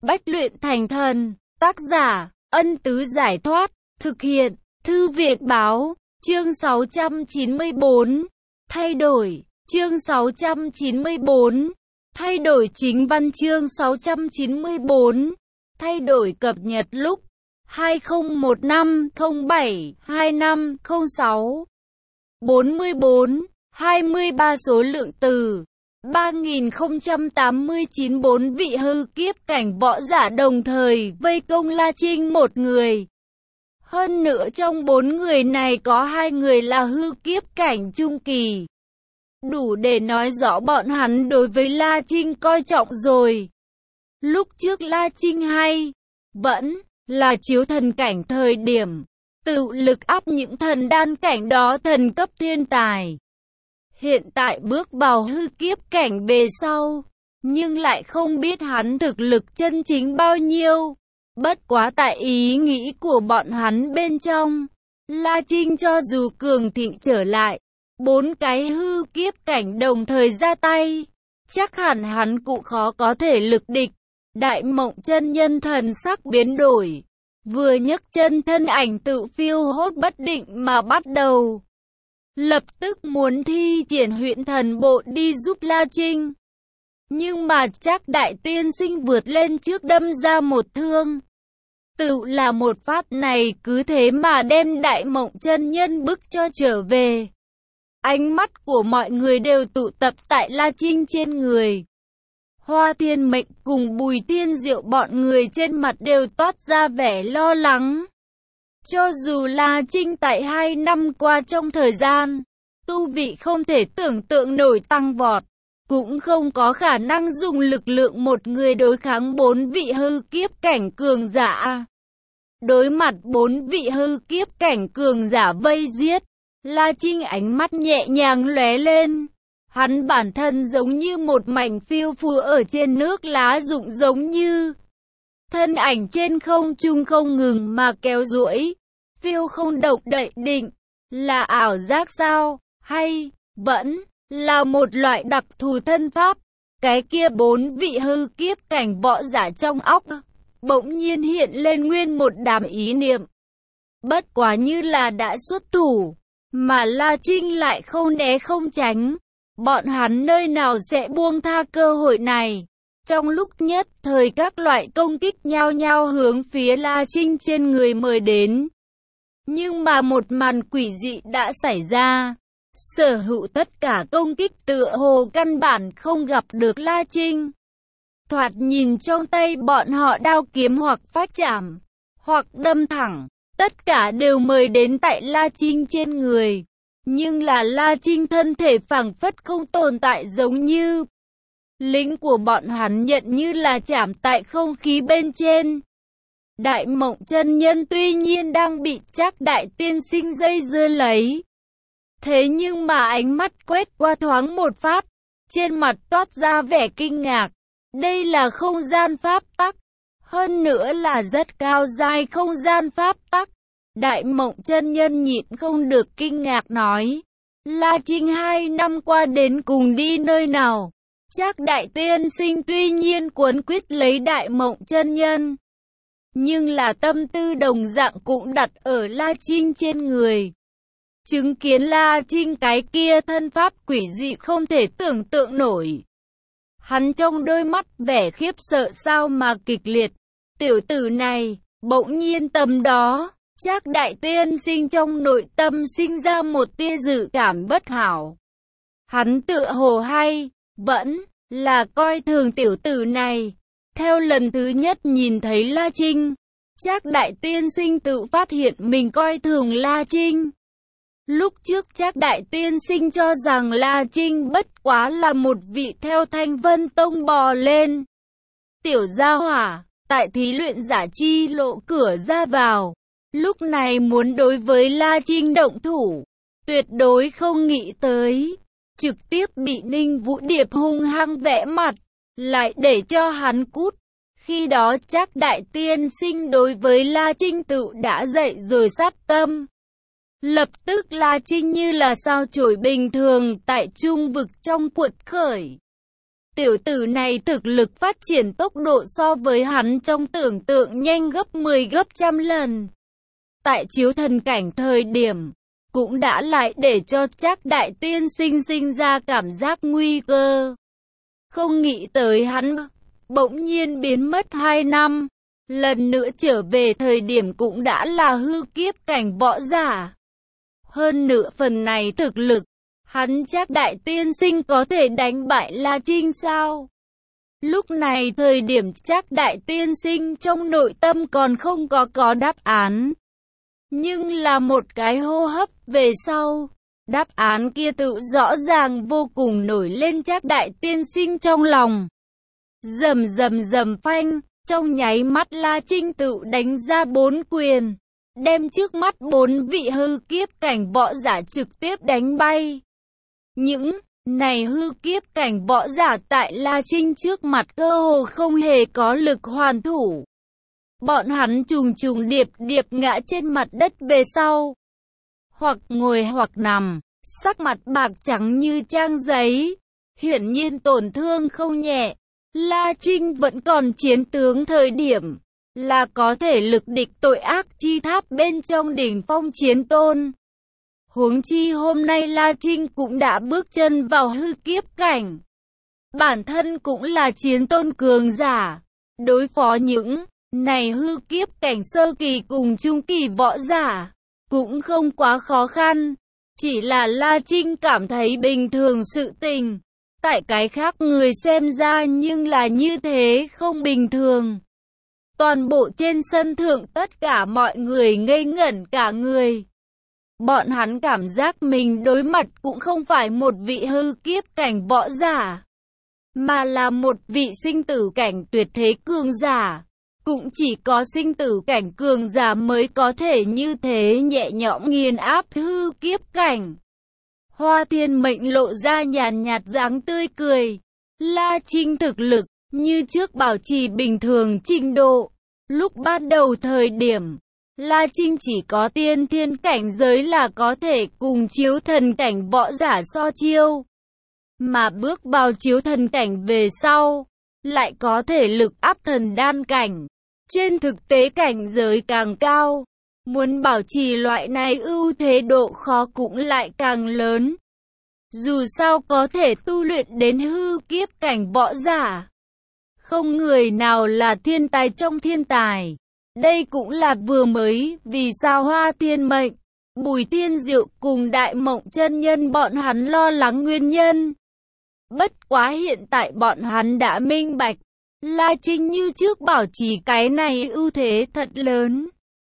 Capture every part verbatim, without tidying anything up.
Bách luyện thành thần. Tác giả, Ân Tứ Giải Thoát. Thực hiện, Thư Việt Báo. Chương sáu trăm chín mươi bốn. Thay đổi. Chương sáu trăm chín mươi bốn. Thay đổi chính văn. Chương sáu trăm chín mươi bốn. Thay đổi cập nhật lúc hai không một năm không bảy hai năm không sáu. bốn mươi bốn, hai mươi ba số lượng từ ba nghìn không trăm tám mươi chín. Bốn vị hư kiếp cảnh võ giả đồng thời vây công La Trinh một người. Hơn nữa trong bốn người này có hai người là hư kiếp cảnh trung kỳ. Đủ để nói rõ bọn hắn đối với La Trinh coi trọng rồi. Lúc trước La Trinh hay vẫn là chiếu thần cảnh thời điểm tự lực áp những thần đan cảnh đó thần cấp thiên tài. Hiện tại bước vào hư kiếp cảnh về sau, nhưng lại không biết hắn thực lực chân chính bao nhiêu. Bất quá tại ý nghĩ của bọn hắn bên trong, La Trinh cho dù cường thịnh trở lại, bốn cái hư kiếp cảnh đồng thời ra tay, chắc hẳn hắn cũng khó có thể lực địch. Đại Mộng chân nhân thần sắc biến đổi, vừa nhấc chân thân ảnh tự phiêu hốt bất định mà bắt đầu. Lập tức muốn thi triển huyễn thần bộ đi giúp La Trinh. Nhưng mà Trác đại tiên sinh vượt lên trước đâm ra một thương. Tự là một phát này cứ thế mà đem Đại Mộng chân nhân bức cho trở về. Ánh mắt của mọi người đều tụ tập tại La Trinh trên người. Hoa Thiên Mệnh cùng Bùi Thiên Diệu bọn người trên mặt đều toát ra vẻ lo lắng. Cho dù La Trinh tại hai năm qua trong thời gian, tu vị không thể tưởng tượng nổi tăng vọt, cũng không có khả năng dùng lực lượng một người đối kháng bốn vị hư kiếp cảnh cường giả. Đối mặt bốn vị hư kiếp cảnh cường giả vây giết, La Trinh ánh mắt nhẹ nhàng lóe lên. Hắn bản thân giống như một mảnh phiêu phù ở trên nước lá rụng, giống như thân ảnh trên không trung không ngừng mà kéo duỗi, phiêu không động đậy định. Là ảo giác sao? Hay vẫn là một loại đặc thù thân pháp? Cái kia bốn vị hư kiếp cảnh võ giả trong óc bỗng nhiên hiện lên nguyên một đám ý niệm. Bất quá như là đã xuất thủ, mà La Trinh lại không né không tránh. Bọn hắn nơi nào sẽ buông tha cơ hội này. Trong lúc nhất thời các loại công kích nhao nhao hướng phía La Trinh trên người mời đến. Nhưng mà một màn quỷ dị đã xảy ra. Sở hữu tất cả công kích tựa hồ căn bản không gặp được La Trinh. Thoạt nhìn trong tay bọn họ đao kiếm hoặc phách chạm, hoặc đâm thẳng, tất cả đều mời đến tại La Trinh trên người. Nhưng là La Trinh thân thể phảng phất không tồn tại, giống như lính của bọn hắn nhận như là chạm tại không khí bên trên. Đại Mộng chân nhân tuy nhiên đang bị Trác đại tiên sinh dây dưa lấy. Thế nhưng mà ánh mắt quét qua thoáng một phát, trên mặt toát ra vẻ kinh ngạc. Đây là không gian pháp tắc, hơn nữa là rất cao giai không gian pháp tắc. Đại Mộng chân nhân nhịn không được kinh ngạc nói, La Trinh hai năm qua đến cùng đi nơi nào? Trác đại tiên sinh tuy nhiên cuốn quýt lấy Đại Mộng chân nhân, nhưng là tâm tư đồng dạng cũng đặt ở La Trinh trên người. Chứng kiến La Trinh cái kia thân pháp quỷ dị không thể tưởng tượng nổi. Hắn trong đôi mắt vẻ khiếp sợ sao mà kịch liệt. Tiểu tử này, bỗng nhiên tầm đó, Trác đại tiên sinh trong nội tâm sinh ra một tia dự cảm bất hảo. Hắn tựa hồ hay vẫn là coi thường tiểu tử này. Theo lần thứ nhất nhìn thấy La Trinh, Trác đại tiên sinh tự phát hiện mình coi thường La Trinh. Lúc trước Trác đại tiên sinh cho rằng La Trinh bất quá là một vị theo Thanh Vân Tông bò lên tiểu gia hỏa, tại thí luyện giả chi lộ cửa ra vào. Lúc này muốn đối với La Trinh động thủ, tuyệt đối không nghĩ tới, trực tiếp bị Ninh Vũ Điệp hung hăng vẽ mặt, lại để cho hắn cút. Khi đó Trác đại tiên sinh đối với La Trinh tự đã dậy rồi sát tâm. Lập tức La Trinh như là sao chổi bình thường tại trung vực trong cuộn khởi. Tiểu tử này thực lực phát triển tốc độ so với hắn trong tưởng tượng nhanh gấp mười gấp trăm lần. Tại chiếu thần cảnh thời điểm, cũng đã lại để cho Trác Đại Tiên Sinh sinh ra cảm giác nguy cơ. Không nghĩ tới hắn bỗng nhiên biến mất hai năm, lần nữa trở về thời điểm cũng đã là hư kiếp cảnh võ giả. Hơn nữa phần này thực lực, hắn Trác Đại Tiên Sinh có thể đánh bại La Trinh sao? Lúc này thời điểm Trác Đại Tiên Sinh trong nội tâm còn không có có đáp án. Nhưng là một cái hô hấp về sau, đáp án kia tự rõ ràng vô cùng nổi lên Trác Đại Tiên Sinh trong lòng. Rầm rầm rầm phanh, trong nháy mắt La Trinh tự đánh ra bốn quyền, đem trước mắt bốn vị hư kiếp cảnh võ giả trực tiếp đánh bay. Những này hư kiếp cảnh võ giả tại La Trinh trước mặt cơ hồ không hề có lực hoàn thủ. Bọn hắn trùng trùng điệp điệp ngã trên mặt đất về sau. Hoặc ngồi hoặc nằm, sắc mặt bạc trắng như trang giấy. Hiển nhiên tổn thương không nhẹ. La Trinh vẫn còn chiến tướng thời điểm, là có thể lực địch tội ác chi tháp bên trong đỉnh phong chiến tôn. Huống chi hôm nay La Trinh cũng đã bước chân vào hư kiếp cảnh. Bản thân cũng là chiến tôn cường giả. Đối phó những này hư kiếp cảnh sơ kỳ cùng trung kỳ võ giả, cũng không quá khó khăn. Chỉ là La Trinh cảm thấy bình thường sự tình. Tại cái khác người xem ra nhưng là như thế không bình thường. Toàn bộ trên sân thượng tất cả mọi người ngây ngẩn cả người. Bọn hắn cảm giác mình đối mặt cũng không phải một vị hư kiếp cảnh võ giả, mà là một vị sinh tử cảnh tuyệt thế cường giả. Cũng chỉ có sinh tử cảnh cường giả mới có thể như thế nhẹ nhõm nghiền áp hư kiếp cảnh. Hoa Thiên Mệnh lộ ra nhàn nhạt dáng tươi cười. La Trinh thực lực như trước bảo trì bình thường trình độ. Lúc ban đầu thời điểm, La Trinh chỉ có tiên thiên cảnh giới là có thể cùng chiếu thần cảnh võ giả so chiêu. Mà bước vào chiếu thần cảnh về sau, lại có thể lực áp thần đan cảnh. Trên thực tế cảnh giới càng cao, muốn bảo trì loại này ưu thế độ khó cũng lại càng lớn. Dù sao có thể tu luyện đến hư kiếp cảnh võ giả, không người nào là thiên tài trong thiên tài. Đây cũng là vừa mới vì sao Hoa Thiên Mệnh, Bùi Tiên Diệu cùng Đại Mộng Chân Nhân bọn hắn lo lắng nguyên nhân. Bất quá hiện tại bọn hắn đã minh bạch, La Trinh như trước bảo trì cái này ưu thế thật lớn.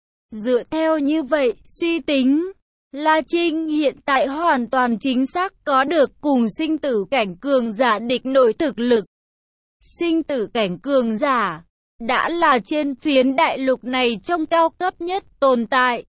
Dựa theo như vậy, suy tính, La Trinh hiện tại hoàn toàn chính xác có được cùng sinh tử cảnh cường giả địch nổi thực lực. Sinh tử cảnh cường giả đã là trên phiến đại lục này trong cao cấp nhất tồn tại.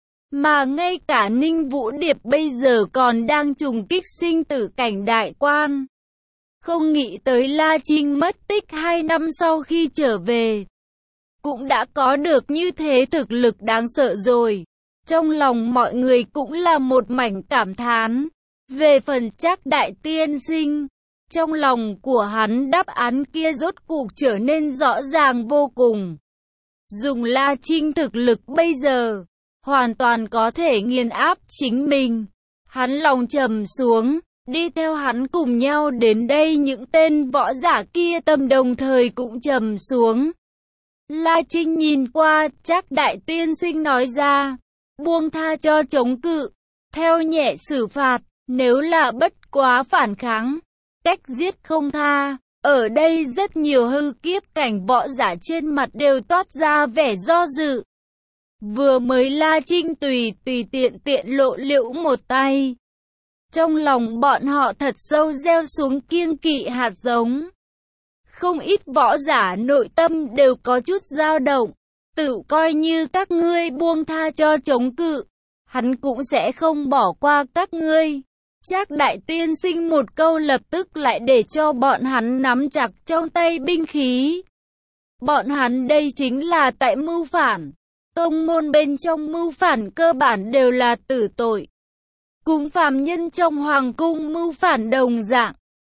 Mà ngay cả Ninh Vũ Điệp bây giờ còn đang trùng kích sinh tử cảnh đại quan. Không nghĩ tới La Trinh mất tích hai năm sau khi trở về, cũng đã có được như thế thực lực đáng sợ rồi. Trong lòng mọi người cũng là một mảnh cảm thán. Về phần Trác Đại Tiên Sinh, trong lòng của hắn đáp án kia rốt cuộc trở nên rõ ràng vô cùng. Dùng La Trinh thực lực bây giờ, hoàn toàn có thể nghiền áp chính mình. Hắn lòng trầm xuống, đi theo hắn cùng nhau đến đây những tên võ giả kia tâm đồng thời cũng trầm xuống. La Trinh nhìn qua, Trác Đại Tiên Sinh nói ra, buông tha cho chống cự, theo nhẹ xử phạt, nếu là bất quá phản kháng, cách giết không tha. Ở đây rất nhiều hư kiếp cảnh võ giả trên mặt đều toát ra vẻ do dự. Vừa mới La Trinh tùy tùy tiện tiện lộ liễu một tay. Trong lòng bọn họ thật sâu gieo xuống kiêng kỵ hạt giống. Không ít võ giả nội tâm đều có chút dao động. Tự coi như các ngươi buông tha cho chống cự, hắn cũng sẽ không bỏ qua các ngươi. Trác Đại Tiên Sinh một câu lập tức lại để cho bọn hắn nắm chặt trong tay binh khí. Bọn hắn đây chính là tại mưu phản. Tông môn bên trong mưu phản cơ bản đều là tử tội. Cùng phàm nhân trong hoàng cung mưu phản đồng dạng.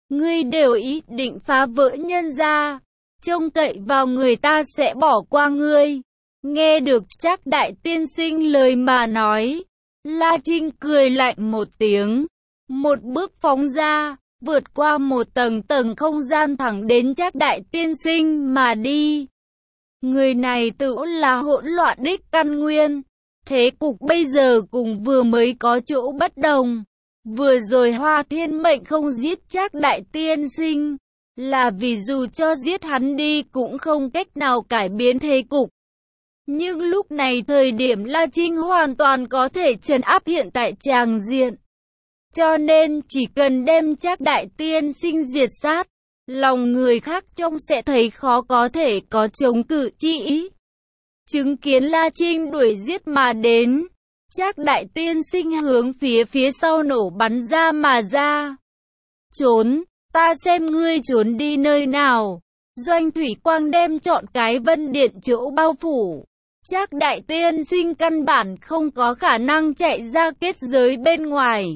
ngươi đều ý định phá vỡ nhân gia, trông cậy vào người ta sẽ bỏ qua ngươi. Nghe được Trác đại tiên sinh lời mà nói, La Trinh cười lạnh một tiếng, một bước phóng ra, vượt qua một tầng tầng không gian thẳng đến Trác đại tiên sinh mà đi. Người này tự là hỗn loạn đích căn nguyên, thế cục bây giờ cùng vừa mới có chỗ bất đồng. Vừa rồi Hoa Thiên Mệnh không giết Trác đại tiên sinh, là vì dù cho giết hắn đi cũng không cách nào cải biến thế cục. Nhưng lúc này thời điểm La Trinh hoàn toàn có thể trấn áp hiện tại tràng diện. Cho nên chỉ cần đem Trác đại tiên sinh diệt sát, lòng người khác trông sẽ thấy khó có thể có chống cự chi ý. Chứng kiến La Trinh đuổi giết mà đến, Trác đại tiên sinh hướng phía phía sau nổ bắn ra mà ra. Trốn, ta xem ngươi trốn đi nơi nào. Doanh thủy quang đem trọn cái Vân Điện chỗ bao phủ. Trác đại tiên sinh căn bản không có khả năng chạy ra kết giới bên ngoài.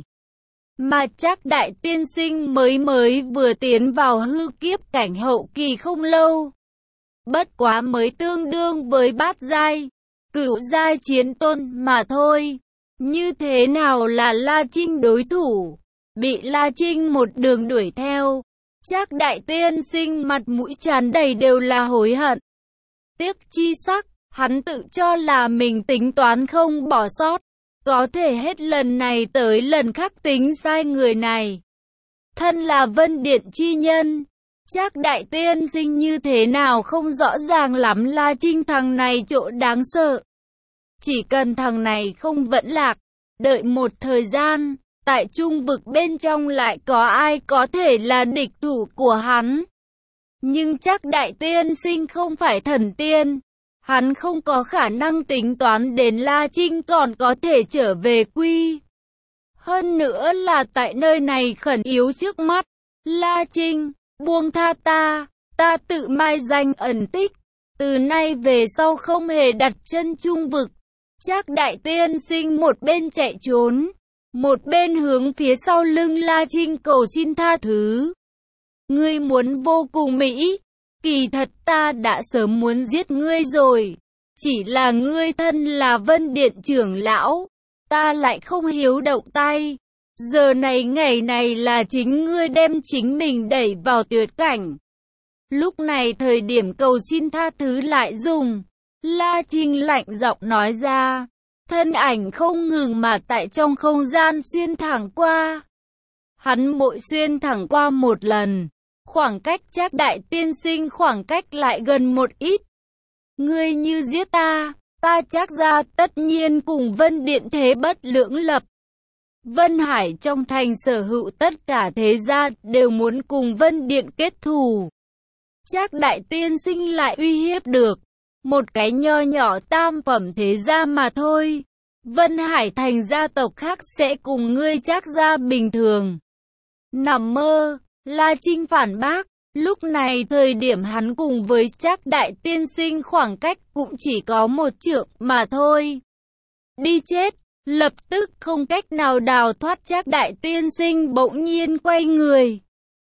Mà Trác đại tiên sinh mới mới vừa tiến vào hư kiếp cảnh hậu kỳ không lâu. Bất quá mới tương đương với bát giai, cửu giai chiến tôn mà thôi. Như thế nào là La Trinh đối thủ? Bị La Trinh một đường đuổi theo, Trác đại tiên sinh mặt mũi tràn đầy đều là hối hận. Tiếc chi sắc, hắn tự cho là mình tính toán không bỏ sót, có thể hết lần này tới lần khác tính sai người này. Thân là Vân Điện chi nhân, Trác đại tiên sinh như thế nào không rõ ràng lắm La Trinh thằng này chỗ đáng sợ. Chỉ cần thằng này không vẫn lạc, đợi một thời gian, tại trung vực bên trong lại có ai có thể là địch thủ của hắn. Nhưng Trác đại tiên sinh không phải thần tiên, hắn không có khả năng tính toán đến La Trinh còn có thể trở về quy. Hơn nữa là tại nơi này khẩn yếu trước mắt, La Trinh, buông tha ta, ta tự mai danh ẩn tích, từ nay về sau không hề đặt chân trung vực. Trác đại tiên sinh một bên chạy trốn, một bên hướng phía sau lưng La Trinh cầu xin tha thứ. Ngươi muốn vô cùng mỹ, kỳ thật ta đã sớm muốn giết ngươi rồi, chỉ là ngươi thân là Vân Điện trưởng lão, ta lại không hiếu động tay. Giờ này ngày này là chính ngươi đem chính mình đẩy vào tuyệt cảnh. Lúc này thời điểm cầu xin tha thứ lại dùng. La Trinh lạnh giọng nói ra, thân ảnh không ngừng mà tại trong không gian xuyên thẳng qua. Hắn mỗi xuyên thẳng qua một lần, khoảng cách Trác đại tiên sinh khoảng cách lại gần một ít. Ngươi như giết ta, ta Trác gia tất nhiên cùng Vân Điện thế bất lưỡng lập. Vân Hải trong thành sở hữu tất cả thế gia đều muốn cùng Vân Điện kết thù. Trác đại tiên sinh lại uy hiếp được một cái nho nhỏ tam phẩm thế gia mà thôi. Vân Hải thành gia tộc khác sẽ cùng ngươi Trác gia bình thường. Nằm mơ, La Trinh phản bác. Lúc này thời điểm hắn cùng với Trác đại tiên sinh khoảng cách cũng chỉ có một trượng mà thôi. Đi chết, lập tức không cách nào đào thoát. Trác đại tiên sinh bỗng nhiên quay người.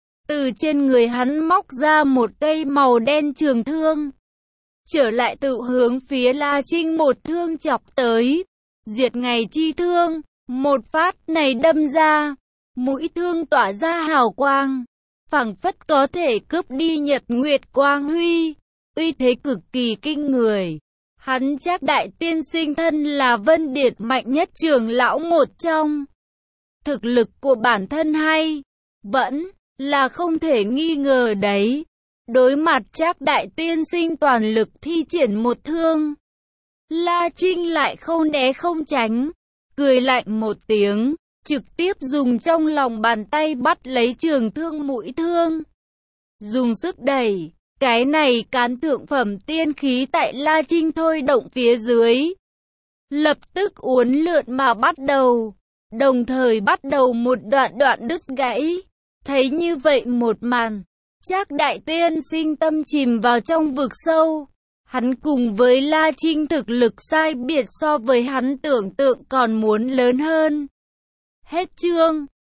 Từ trên người hắn móc ra một cây màu đen trường thương. Trở lại tự hướng phía La Trinh một thương chọc tới. Diệt ngày chi thương, một phát này đâm ra. Mũi thương tỏa ra hào quang, phảng phất có thể cướp đi nhật nguyệt quang huy, uy thế cực kỳ kinh người. Hắn Trác đại tiên sinh thân là Vân Điện mạnh nhất trưởng lão một trong. Thực lực của bản thân hay, vẫn là không thể nghi ngờ đấy. Đối mặt Trác đại tiên sinh toàn lực thi triển một thương, La Trinh lại không né không tránh, cười lạnh một tiếng, trực tiếp dùng trong lòng bàn tay bắt lấy trường thương mũi thương. Dùng sức đẩy, cái này cán thượng phẩm tiên khí tại La Trinh thôi động phía dưới. Lập tức uốn lượn mà bắt đầu, đồng thời bắt đầu một đoạn đoạn đứt gãy. Thấy như vậy một màn, Trác đại tiên sinh tâm chìm vào trong vực sâu. Hắn cùng với La Trinh thực lực sai biệt so với hắn tưởng tượng còn muốn lớn hơn. Hết chương.